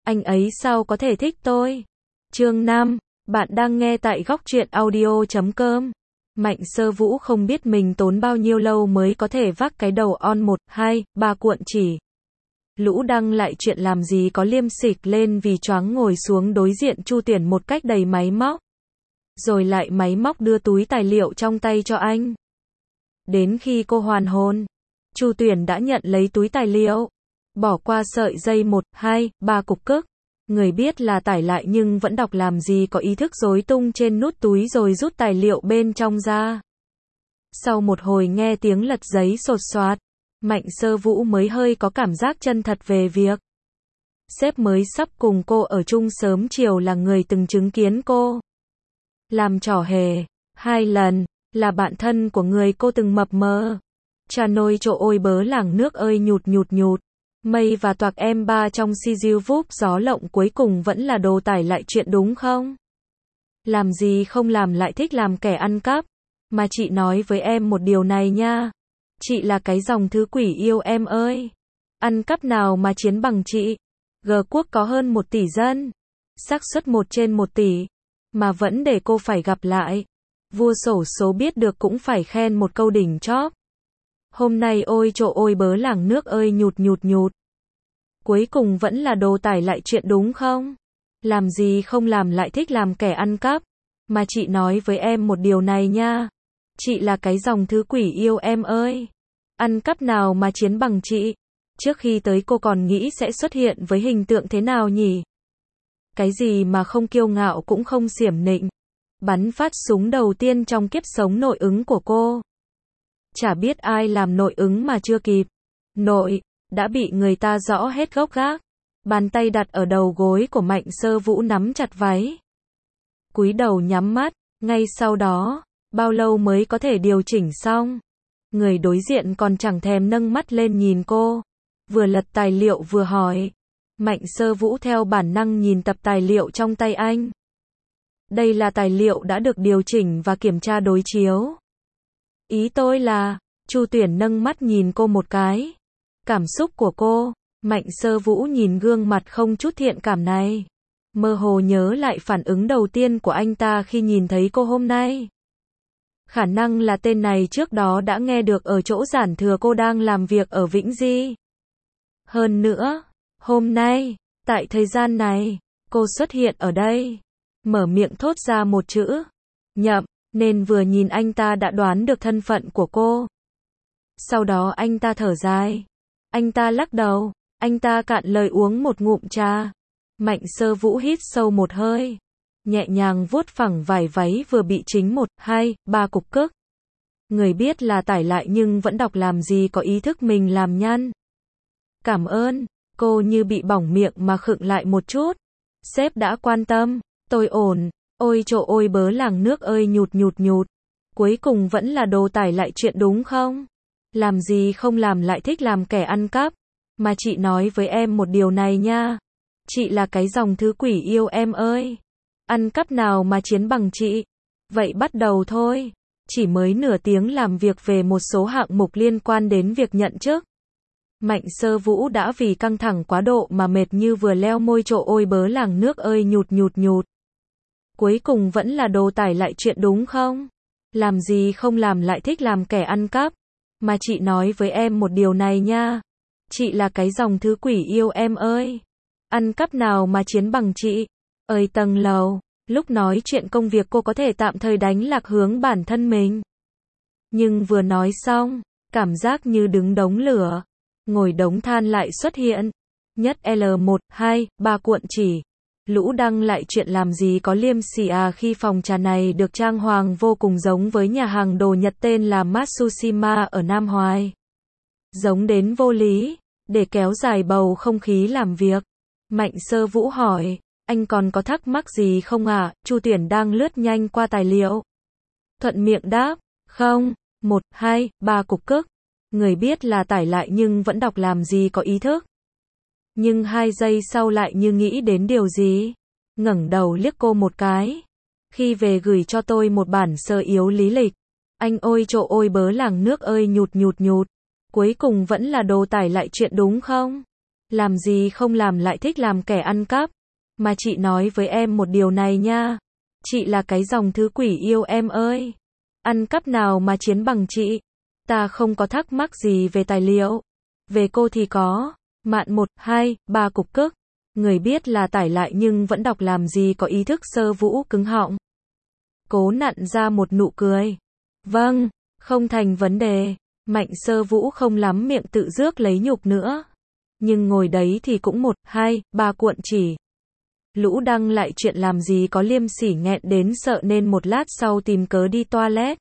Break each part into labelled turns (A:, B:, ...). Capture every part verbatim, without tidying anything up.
A: anh ấy sao có thể thích tôi? Chương năm, bạn đang nghe tại góc truyện audio chấm com. Mạnh Sơ Vũ không biết mình tốn bao nhiêu lâu mới có thể vác cái đầu on một, hai, ba cuộn chỉ. Lũ Đăng lại chuyện làm gì có liêm sịch lên vì choáng ngồi xuống đối diện Chu Tuyển một cách đầy máy móc. Rồi lại máy móc đưa túi tài liệu trong tay cho anh. Đến khi cô hoàn hồn, Chu Tuyển đã nhận lấy túi tài liệu, bỏ qua sợi dây một, hai, ba cục cức. Người biết là tải lại nhưng vẫn đọc làm gì có ý thức rối tung trên nút túi rồi rút tài liệu bên trong ra. Sau một hồi nghe tiếng lật giấy sột soạt, Mạnh Sơ Vũ mới hơi có cảm giác chân thật về việc sếp mới sắp cùng cô ở chung sớm chiều là người từng chứng kiến cô làm trò hề hai lần, là bạn thân của người cô từng mập mờ. Cha nôi chỗ ôi bớ làng nước ơi nhụt nhụt nhụt. Mây và toạc em ba trong si diêu vúp gió lộng cuối cùng vẫn là đồ tải lại chuyện đúng không? Làm gì không làm lại thích làm kẻ ăn cắp. Mà chị nói với em một điều này nha. Chị là cái dòng thứ quỷ yêu em ơi. Ăn cắp nào mà chiến bằng chị. G quốc có hơn một tỷ dân. Xác suất một trên một tỷ. Mà vẫn để cô phải gặp lại. Vua xổ số biết được cũng phải khen một câu đỉnh chóp. Hôm nay ôi chỗ ôi bớ làng nước ơi nhụt nhụt nhụt. Cuối cùng vẫn là đồ tải lại chuyện đúng không? Làm gì không làm lại thích làm kẻ ăn cắp. Mà chị nói với em một điều này nha. Chị là cái dòng thứ quỷ yêu em ơi. Ăn cắp nào mà chiến bằng chị. Trước khi tới cô còn nghĩ sẽ xuất hiện với hình tượng thế nào nhỉ? Cái gì mà không kiêu ngạo cũng không xiểm nịnh. Bắn phát súng đầu tiên trong kiếp sống nội ứng của cô. Chả biết ai làm nội ứng mà chưa kịp. Nội, đã bị người ta rõ hết gốc gác. Bàn tay đặt ở đầu gối của Mạnh Sơ Vũ nắm chặt váy. Cúi đầu nhắm mắt, ngay sau đó, bao lâu mới có thể điều chỉnh xong. Người đối diện còn chẳng thèm nâng mắt lên nhìn cô. Vừa lật tài liệu vừa hỏi. Mạnh Sơ Vũ theo bản năng nhìn tập tài liệu trong tay anh. Đây là tài liệu đã được điều chỉnh và kiểm tra đối chiếu. Ý tôi là, Chu Tuyển nâng mắt nhìn cô một cái. Cảm xúc của cô, Mạnh Sơ Vũ nhìn gương mặt không chút thiện cảm này. Mơ hồ nhớ lại phản ứng đầu tiên của anh ta khi nhìn thấy cô hôm nay. Khả năng là tên này trước đó đã nghe được ở chỗ giản thừa cô đang làm việc ở Vĩnh Di. Hơn nữa, hôm nay, tại thời gian này, cô xuất hiện ở đây. Mở miệng thốt ra một chữ. Nhậm. Nên vừa nhìn anh ta đã đoán được thân phận của cô. Sau đó anh ta thở dài. Anh ta lắc đầu. Anh ta cạn lời uống một ngụm trà. Mạnh Sơ Vũ hít sâu một hơi. Nhẹ nhàng vuốt phẳng vải váy vừa bị chính một, hai, ba cục cức. Người biết là tải lại nhưng vẫn đọc làm gì có ý thức mình làm nhăn. Cảm ơn. Cô như bị bỏng miệng mà khựng lại một chút. Sếp đã quan tâm. Tôi ổn. Ôi chỗ ôi bớ làng nước ơi nhụt nhụt nhụt. Cuối cùng vẫn là đồ tải lại chuyện đúng không? Làm gì không làm lại thích làm kẻ ăn cắp. Mà chị nói với em một điều này nha. Chị là cái dòng thứ quỷ yêu em ơi. Ăn cắp nào mà chiến bằng chị. Vậy bắt đầu thôi. Chỉ mới nửa tiếng làm việc về một số hạng mục liên quan đến việc nhận chức. Mạnh Sơ Vũ đã vì căng thẳng quá độ mà mệt như vừa leo môi chỗ ôi bớ làng nước ơi nhụt nhụt nhụt. Cuối cùng vẫn là đồ tải lại chuyện đúng không? Làm gì không làm lại thích làm kẻ ăn cắp. Mà chị nói với em một điều này nha. Chị là cái dòng thứ quỷ yêu em ơi. Ăn cắp nào mà chiến bằng chị. Ơi tầng lầu. Lúc nói chuyện công việc cô có thể tạm thời đánh lạc hướng bản thân mình. Nhưng vừa nói xong, cảm giác như đứng đống lửa. Ngồi đống than lại xuất hiện. Nhất L một, hai, ba cuộn chỉ. Lũ Đăng lại chuyện làm gì có liêm sỉ à khi phòng trà này được trang hoàng vô cùng giống với nhà hàng đồ Nhật tên là Matsushima ở Nam Hoài. Giống đến vô lý, để kéo dài bầu không khí làm việc. Mạnh Sơ Vũ hỏi, anh còn có thắc mắc gì không ạ? À? Chu Tuyển đang lướt nhanh qua tài liệu. Thuận miệng đáp, không, một, hai, ba cục cức. Người biết là tải lại nhưng vẫn đọc làm gì có ý thức. Nhưng hai giây sau lại như nghĩ đến điều gì. Ngẩng đầu liếc cô một cái. Khi về gửi cho tôi một bản sơ yếu lý lịch. Anh ôi chỗ ôi bớ làng nước ơi nhụt nhụt nhụt. Cuối cùng vẫn là đồ tải lại chuyện đúng không? Làm gì không làm lại thích làm kẻ ăn cắp. Mà chị nói với em một điều này nha. Chị là cái dòng thứ quỷ yêu em ơi. Ăn cắp nào mà chiến bằng chị. Ta không có thắc mắc gì về tài liệu. Về cô thì có. Mạn một, hai, ba cục cức. Người biết là tải lại nhưng vẫn đọc làm gì có ý thức. Sơ Vũ cứng họng. Cố nặn ra một nụ cười. Vâng, không thành vấn đề. Mạnh Sơ Vũ không lắm miệng tự rước lấy nhục nữa. Nhưng ngồi đấy thì cũng một, hai, ba cuộn chỉ. Lũ đăng lại chuyện làm gì có liêm sỉ, nghẹn đến sợ nên một lát sau tìm cớ đi toilet.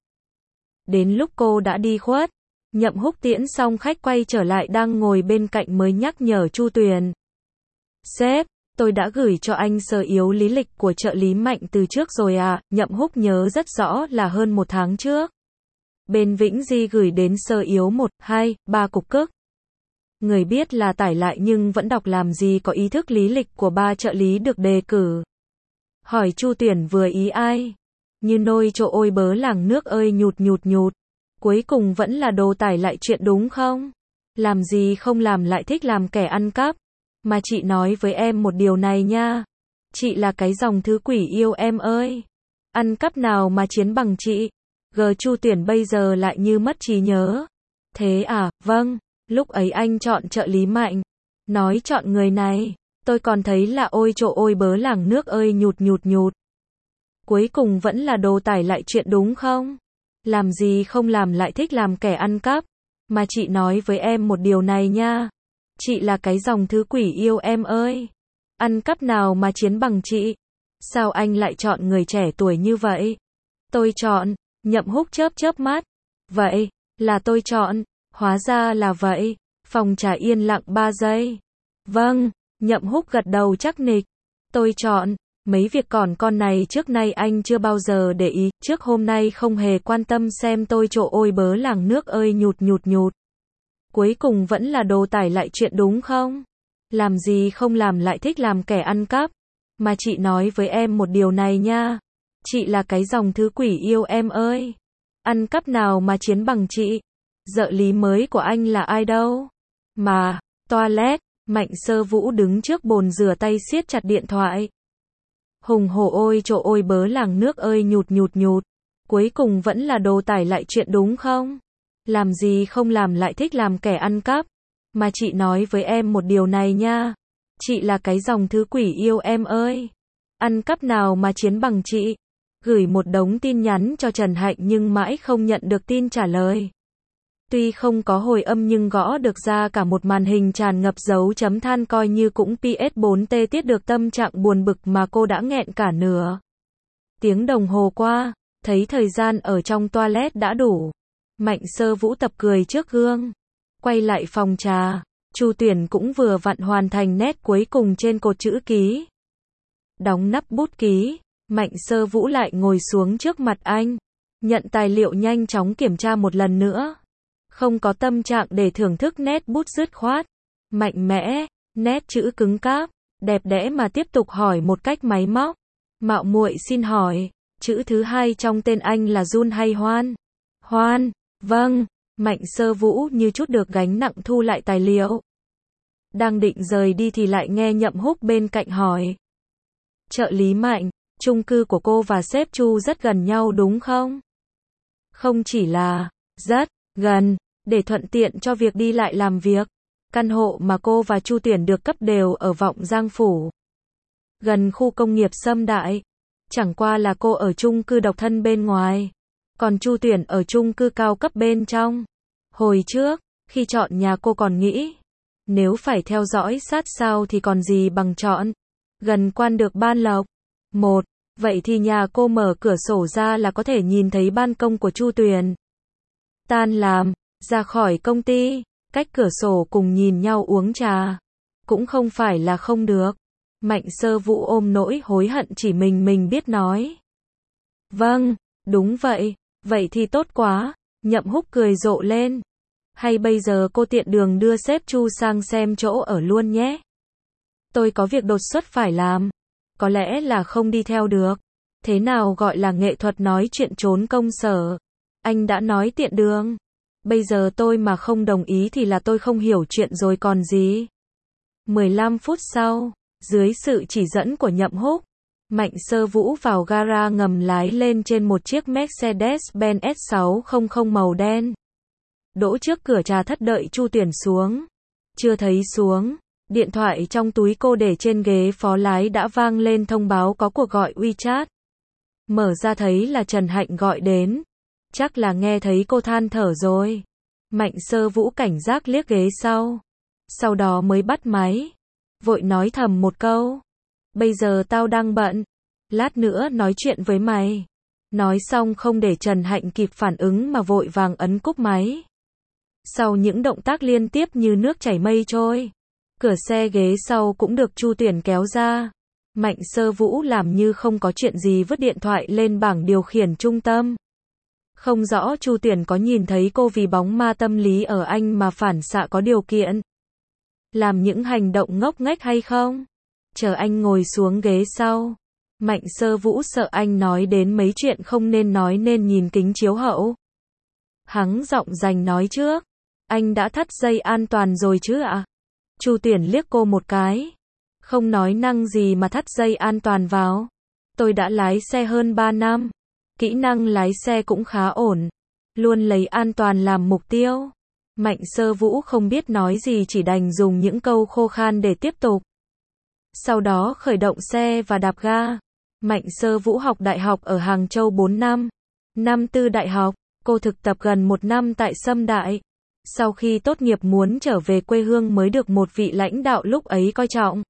A: Đến lúc cô đã đi khuất, Nhậm Húc tiễn xong khách quay trở lại đang ngồi bên cạnh mới nhắc nhở Chu Tuyền. Sếp, tôi đã gửi cho anh sơ yếu lý lịch của trợ lý Mạnh từ trước rồi à. Nhậm Húc nhớ rất rõ là hơn một tháng trước. Bên Vĩnh Di gửi đến sơ yếu một, hai, ba cục cức. Người biết là tải lại nhưng vẫn đọc làm gì có ý thức lý lịch của ba trợ lý được đề cử. Hỏi Chu Tuyển vừa ý ai? Như nôi chỗ ôi bớ làng nước ơi nhụt nhụt nhụt. Cuối cùng vẫn là đồ tải lại chuyện đúng không? Làm gì không làm lại thích làm kẻ ăn cắp. Mà chị nói với em một điều này nha. Chị là cái dòng thứ quỷ yêu em ơi. Ăn cắp nào mà chiến bằng chị. Gờ Chu Tuyển bây giờ lại như mất trí nhớ. Thế à, vâng. Lúc ấy anh chọn trợ lý Mạnh. Nói chọn người này. Tôi còn thấy là ôi chỗ ôi bớ làng nước ơi nhụt nhụt nhụt. Cuối cùng vẫn là đồ tải lại chuyện đúng không? Làm gì không làm lại thích làm kẻ ăn cắp. Mà chị nói với em một điều này nha. Chị là cái dòng thứ quỷ yêu em ơi. Ăn cắp nào mà chiến bằng chị. Sao anh lại chọn người trẻ tuổi như vậy? Tôi chọn. Nhậm Húc chớp chớp mắt. Vậy, là tôi chọn. Hóa ra là vậy. Phòng trà yên lặng ba giây. Vâng, Nhậm Húc gật đầu chắc nịch. Tôi chọn. Mấy việc còn con này trước nay anh chưa bao giờ để ý. Trước hôm nay không hề quan tâm xem tôi chỗ ôi bớ làng nước ơi nhụt nhụt nhụt. Cuối cùng vẫn là đồ tải lại chuyện đúng không? Làm gì không làm lại thích làm kẻ ăn cắp. Mà chị nói với em một điều này nha. Chị là cái dòng thứ quỷ yêu em ơi. Ăn cắp nào mà chiến bằng chị. Trợ lý mới của anh là ai đâu? Mà, toilet, Mạnh Sơ Vũ đứng trước bồn rửa tay siết chặt điện thoại. Hùng hổ ôi chỗ ôi bớ làng nước ơi nhụt nhụt nhụt. Cuối cùng vẫn là đồ tải lại chuyện đúng không? Làm gì không làm lại thích làm kẻ ăn cắp. Mà chị nói với em một điều này nha. Chị là cái dòng thứ quỷ yêu em ơi. Ăn cắp nào mà chiến bằng chị. Gửi một đống tin nhắn cho Trần Hạnh nhưng mãi không nhận được tin trả lời. Tuy không có hồi âm nhưng gõ được ra cả một màn hình tràn ngập dấu chấm than coi như cũng P S bốn T tiết được tâm trạng buồn bực mà cô đã nghẹn cả nửa tiếng đồng hồ qua, thấy thời gian ở trong toilet đã đủ. Mạnh Sơ Vũ tập cười trước gương. Quay lại phòng trà, Chu Tuyển cũng vừa vặn hoàn thành nét cuối cùng trên cột chữ ký. Đóng nắp bút ký, Mạnh Sơ Vũ lại ngồi xuống trước mặt anh. Nhận tài liệu nhanh chóng kiểm tra một lần nữa. Không có tâm trạng để thưởng thức nét bút dứt khoát, mạnh mẽ, nét chữ cứng cáp, đẹp đẽ mà tiếp tục hỏi một cách máy móc. Mạo muội xin hỏi, chữ thứ hai trong tên anh là Jun hay Hoan? Hoan, vâng. Mạnh Sơ Vũ như chút được gánh nặng thu lại tài liệu. Đang định rời đi thì lại nghe Nhậm Húc bên cạnh hỏi. Trợ lý Mạnh, chung cư của cô và sếp Chu rất gần nhau đúng không? Không chỉ là rất gần, để thuận tiện cho việc đi lại làm việc. Căn hộ mà cô và Chu Tuyển được cấp đều ở Vọng Giang Phủ. Gần khu công nghiệp Sâm Đại. Chẳng qua là cô ở chung cư độc thân bên ngoài. Còn Chu Tuyển ở chung cư cao cấp bên trong. Hồi trước, khi chọn nhà cô còn nghĩ. Nếu phải theo dõi sát sao thì còn gì bằng chọn. Gần quan được ban lộc. Một, vậy thì nhà cô mở cửa sổ ra là có thể nhìn thấy ban công của Chu Tuyển. Tan làm, ra khỏi công ty, cách cửa sổ cùng nhìn nhau uống trà. Cũng không phải là không được. Mạnh Sơ Vũ ôm nỗi hối hận chỉ mình mình biết nói. Vâng, đúng vậy, vậy thì tốt quá. Nhậm Húc cười rộ lên. Hay bây giờ cô tiện đường đưa sếp Chu sang xem chỗ ở luôn nhé. Tôi có việc đột xuất phải làm. Có lẽ là không đi theo được. Thế nào gọi là nghệ thuật nói chuyện trốn công sở? Anh đã nói tiện đường. Bây giờ tôi mà không đồng ý thì là tôi không hiểu chuyện rồi còn gì. mười lăm phút sau, dưới sự chỉ dẫn của Nhậm Húc, Mạnh Sơ Vũ vào gara ngầm lái lên trên một chiếc Mercedes-Benz S sáu trăm màu đen. Đỗ trước cửa trà thất đợi Chu Tuyển xuống. Chưa thấy xuống, điện thoại trong túi cô để trên ghế phó lái đã vang lên thông báo có cuộc gọi WeChat. Mở ra thấy là Trần Hạnh gọi đến. Chắc là nghe thấy cô than thở rồi. Mạnh Sơ Vũ cảnh giác liếc ghế sau. Sau đó mới bắt máy. Vội nói thầm một câu. Bây giờ tao đang bận. Lát nữa nói chuyện với mày. Nói xong không để Trần Hạnh kịp phản ứng mà vội vàng ấn cúp máy. Sau những động tác liên tiếp như nước chảy mây trôi, cửa xe ghế sau cũng được Chu Tuyển kéo ra. Mạnh Sơ Vũ làm như không có chuyện gì vứt điện thoại lên bảng điều khiển trung tâm. Không rõ Chu Tuyển có nhìn thấy cô vì bóng ma tâm lý ở anh mà phản xạ có điều kiện. Làm những hành động ngốc nghếch hay không? Chờ anh ngồi xuống ghế sau. Mạnh Sơ Vũ sợ anh nói đến mấy chuyện không nên nói nên nhìn kính chiếu hậu. Hắng giọng rành nói trước. Anh đã thắt dây an toàn rồi chứ ạ? Chu Tuyển liếc cô một cái. Không nói năng gì mà thắt dây an toàn vào. Tôi đã lái xe hơn ba năm. Kỹ năng lái xe cũng khá ổn. Luôn lấy an toàn làm mục tiêu. Mạnh Sơ Vũ không biết nói gì chỉ đành dùng những câu khô khan để tiếp tục. Sau đó khởi động xe và đạp ga. Mạnh Sơ Vũ học đại học ở Hàng Châu bốn năm. Năm tư đại học, cô thực tập gần một năm tại Sâm Đại. Sau khi tốt nghiệp muốn trở về quê hương mới được một vị lãnh đạo lúc ấy coi trọng.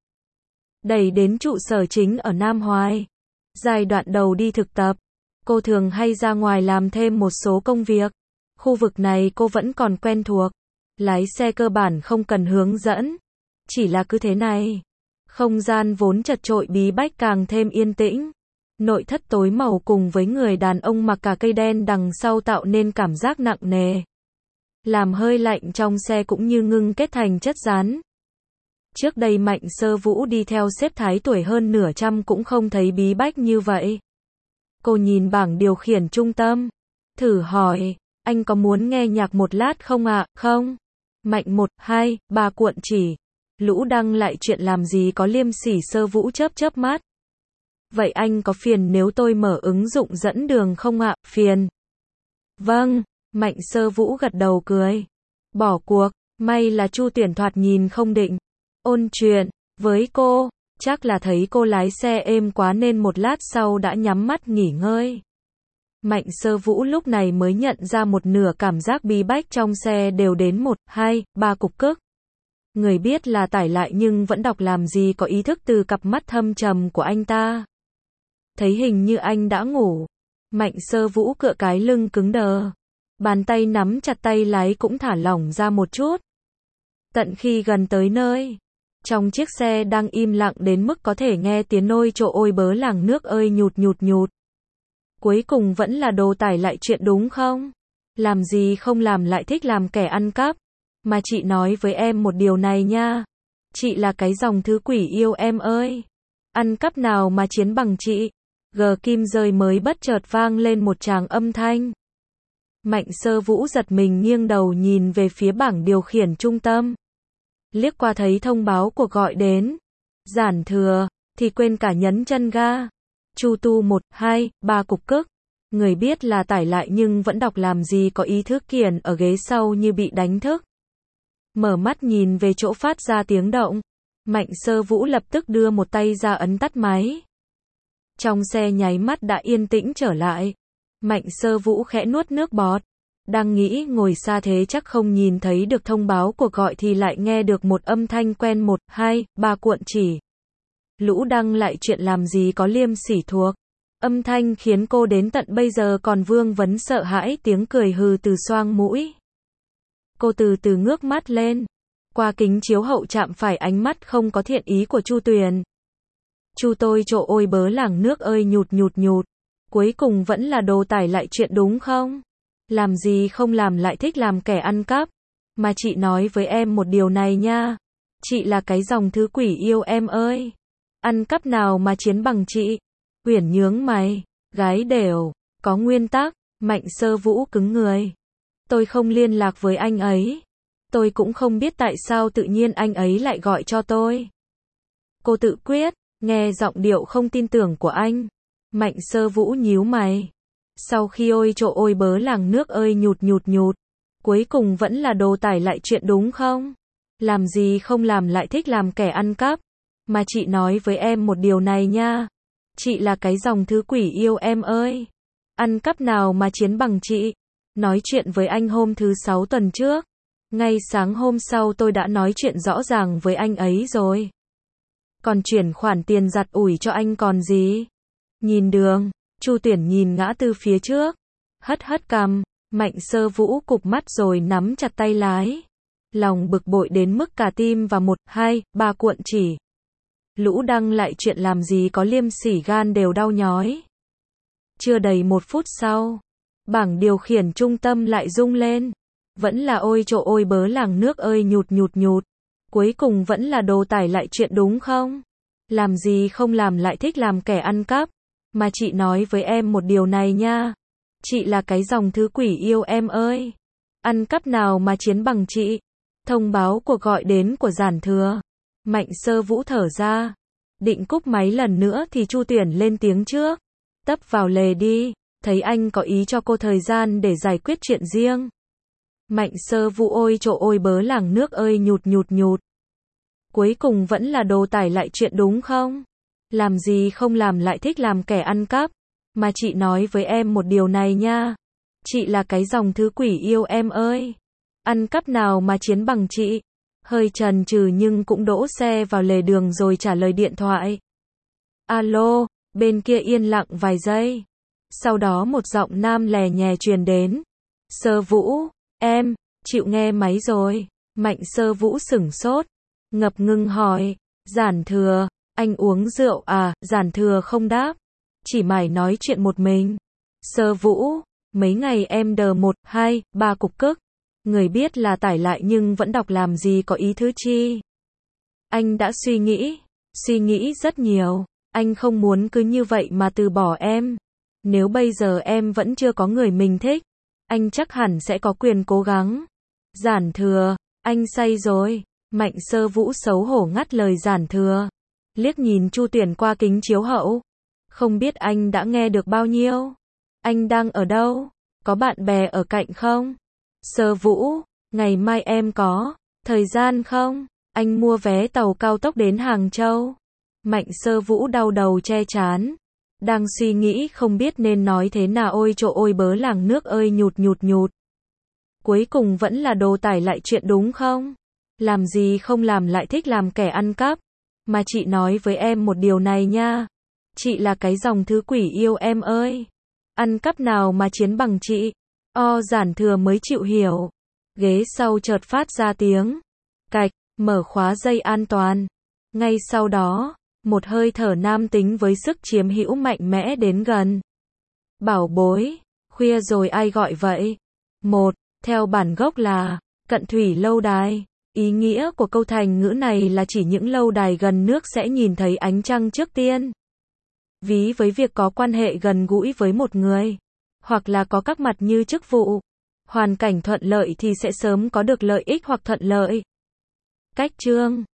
A: Đẩy đến trụ sở chính ở Nam Hoài. Giai đoạn đầu đi thực tập, cô thường hay ra ngoài làm thêm một số công việc. Khu vực này cô vẫn còn quen thuộc. Lái xe cơ bản không cần hướng dẫn. Chỉ là cứ thế này. Không gian vốn chật chội bí bách càng thêm yên tĩnh. Nội thất tối màu cùng với người đàn ông mặc cả cây đen đằng sau tạo nên cảm giác nặng nề. Làm hơi lạnh trong xe cũng như ngưng kết thành chất rắn. Trước đây Mạnh Sơ Vũ đi theo sếp Thái tuổi hơn nửa trăm cũng không thấy bí bách như vậy. Cô nhìn bảng điều khiển trung tâm. Thử hỏi, anh có muốn nghe nhạc một lát không ạ? À? Không. Mạnh một, hai, ba cuộn chỉ. Lũ đăng lại chuyện làm gì có liêm sỉ. Sơ Vũ chớp chớp mắt. Vậy anh có phiền nếu tôi mở ứng dụng dẫn đường không ạ? À? Phiền. Vâng. Mạnh Sơ Vũ gật đầu cười. Bỏ cuộc. May là Chu Tuyển thoạt nhìn không định ôn chuyện với cô. Chắc là thấy cô lái xe êm quá nên một lát sau đã nhắm mắt nghỉ ngơi. Mạnh Sơ Vũ lúc này mới nhận ra một nửa cảm giác bí bách trong xe đều đến một, hai, ba cục cức. Người biết là tải lại nhưng vẫn đọc làm gì có ý thức từ cặp mắt thâm trầm của anh ta. Thấy hình như anh đã ngủ. Mạnh Sơ Vũ cựa cái lưng cứng đờ. Bàn tay nắm chặt tay lái cũng thả lỏng ra một chút. Tận khi gần tới nơi, trong chiếc xe đang im lặng đến mức có thể nghe tiếng nôi trộ ôi bớ làng nước ơi nhụt nhụt nhụt. Cuối cùng vẫn là đồ tải lại chuyện đúng không? Làm gì không làm lại thích làm kẻ ăn cắp. Mà chị nói với em một điều này nha. Chị là cái dòng thứ quỷ yêu em ơi. Ăn cắp nào mà chiến bằng chị. Gờ kim rơi mới bất chợt vang lên một tràng âm thanh. Mạnh Sơ Vũ giật mình nghiêng đầu nhìn về phía bảng điều khiển trung tâm. Liếc qua thấy thông báo cuộc gọi đến. Giản thừa, thì quên cả nhấn chân ga. Chu tu một, hai, ba cục cức. Người biết là tải lại nhưng vẫn đọc làm gì có ý thức kiển ở ghế sau như bị đánh thức. Mở mắt nhìn về chỗ phát ra tiếng động. Mạnh Sơ Vũ lập tức đưa một tay ra ấn tắt máy. Trong xe nháy mắt đã yên tĩnh trở lại. Mạnh Sơ Vũ khẽ nuốt nước bọt. Đang nghĩ ngồi xa thế chắc không nhìn thấy được thông báo cuộc gọi thì lại nghe được một âm thanh quen một, hai, ba cuộn chỉ. Lũ đăng lại chuyện làm gì có liêm sỉ thuộc. Âm thanh khiến cô đến tận bây giờ còn vương vấn sợ hãi tiếng cười hừ từ xoang mũi. Cô từ từ ngước mắt lên. Qua kính chiếu hậu chạm phải ánh mắt không có thiện ý của Chu Tuyền. Chu tôi trộ ôi bớ làng nước ơi nhụt nhụt nhụt. Cuối cùng vẫn là đồ tải lại chuyện đúng không? Làm gì không làm lại thích làm kẻ ăn cắp. Mà chị nói với em một điều này nha. Chị là cái dòng thứ quỷ yêu em ơi. Ăn cắp nào mà chiến bằng chị. Uyển nhướng mày. Gái đều. Có nguyên tắc. Mạnh Sơ Vũ cứng người. Tôi không liên lạc với anh ấy. Tôi cũng không biết tại sao tự nhiên anh ấy lại gọi cho tôi. Cô tự quyết, nghe giọng điệu không tin tưởng của anh. Mạnh Sơ Vũ nhíu mày. Sau khi ôi trộ ôi bớ làng nước ơi nhụt nhụt nhụt. Cuối cùng vẫn là đồ tải lại chuyện đúng không? Làm gì không làm lại thích làm kẻ ăn cắp. Mà chị nói với em một điều này nha. Chị là cái dòng thứ quỷ yêu em ơi. Ăn cắp nào mà chiến bằng chị. Nói chuyện với anh hôm thứ sáu tuần trước. Ngay sáng hôm sau tôi đã nói chuyện rõ ràng với anh ấy rồi. Còn chuyển khoản tiền giặt ủi cho anh còn gì. Nhìn đường, Chu Tuyển nhìn ngã tư phía trước. Hất hất cằm, Mạnh Sơ Vũ cụp mắt rồi nắm chặt tay lái. Lòng bực bội đến mức cả tim và một, hai, ba cuộn chỉ. Lũ đăng lại chuyện làm gì có liêm sỉ gan đều đau nhói. Chưa đầy một phút sau, bảng điều khiển trung tâm lại rung lên. Vẫn là ôi trộ ôi bớ làng nước ơi nhụt nhụt nhụt. Cuối cùng vẫn là đồ tải lại chuyện đúng không? Làm gì không làm lại thích làm kẻ ăn cắp. Mà chị nói với em một điều này nha. Chị là cái dòng thứ quỷ yêu em ơi. Ăn cắp nào mà chiến bằng chị. Thông báo cuộc gọi đến của Giản Thừa. Mạnh Sơ Vũ thở ra. Định cúp máy lần nữa thì Chu Tuyển lên tiếng trước. Tấp vào lề đi. Thấy anh có ý cho cô thời gian để giải quyết chuyện riêng. Mạnh Sơ Vũ ôi trộ ôi bớ làng nước ơi nhụt nhụt nhụt. Cuối cùng vẫn là đồ tải lại chuyện đúng không? Làm gì không làm lại thích làm kẻ ăn cắp. Mà chị nói với em một điều này nha. Chị là cái dòng thứ quỷ yêu em ơi. Ăn cắp nào mà chiến bằng chị. Hơi chần chừ nhưng cũng đỗ xe vào lề đường rồi trả lời điện thoại. Alo, bên kia yên lặng vài giây. Sau đó một giọng nam lè nhè truyền đến. Sơ Vũ, em, chịu nghe máy rồi. Mạnh Sơ Vũ sửng sốt. Ngập ngừng hỏi. Giản Thừa, anh uống rượu à? Giản Thừa không đáp. Chỉ mải nói chuyện một mình. Sơ Vũ, mấy ngày em đờ một, hai, ba cục cức. Người biết là tải lại nhưng vẫn đọc làm gì có ý thứ chi. Anh đã suy nghĩ, suy nghĩ rất nhiều. Anh không muốn cứ như vậy mà từ bỏ em. Nếu bây giờ em vẫn chưa có người mình thích, anh chắc hẳn sẽ có quyền cố gắng. Giản Thừa, anh say rồi. Mạnh Sơ Vũ xấu hổ ngắt lời Giản Thừa. Liếc nhìn Chu Tuyển qua kính chiếu hậu. Không biết anh đã nghe được bao nhiêu. Anh đang ở đâu? Có bạn bè ở cạnh không? Sơ Vũ, ngày mai em có thời gian không? Anh mua vé tàu cao tốc đến Hàng Châu. Mạnh Sơ Vũ đau đầu che trán. Đang suy nghĩ không biết nên nói thế nào ôi trộ ôi bớ làng nước ơi nhụt nhụt nhụt. Cuối cùng vẫn là đồ tải lại chuyện đúng không? Làm gì không làm lại thích làm kẻ ăn cắp. Mà chị nói với em một điều này nha. Chị là cái dòng thứ quỷ yêu em ơi. Ăn cắp nào mà chiến bằng chị. O Giản Thừa mới chịu hiểu. Ghế sau chợt phát ra tiếng cạch, mở khóa dây an toàn. Ngay sau đó, một hơi thở nam tính với sức chiếm hữu mạnh mẽ đến gần. Bảo bối, khuya rồi ai gọi vậy? Một, theo bản gốc là Cận Thủy Lâu Đài. Ý nghĩa của câu thành ngữ này là chỉ những lâu đài gần nước sẽ nhìn thấy ánh trăng trước tiên. Ví với việc có quan hệ gần gũi với một người, hoặc là có các mặt như chức vụ, hoàn cảnh thuận lợi thì sẽ sớm có được lợi ích hoặc thuận lợi. Cách chương